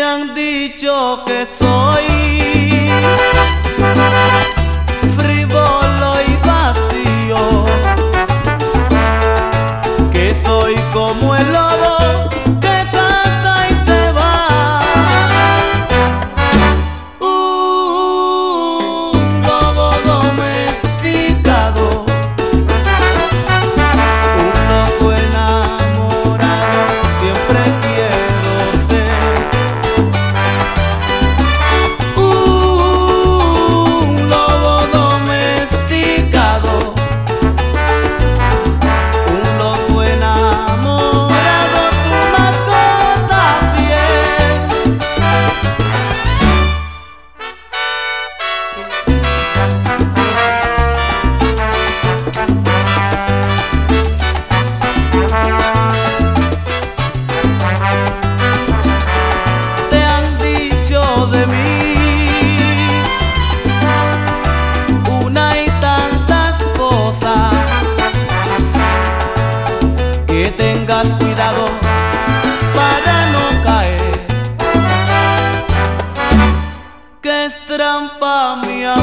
han dicho que soy frívolo y vacío, que soy como el lobo que caza y se va. Un lobo domesticado, un loco enamorado, siempre quiero ser. Un lobo domesticado, un loco enamorado, tu mascota fiel. Te han dicho de mí una y tantas cosas, que tengas cuidado para no caer, que es trampa mi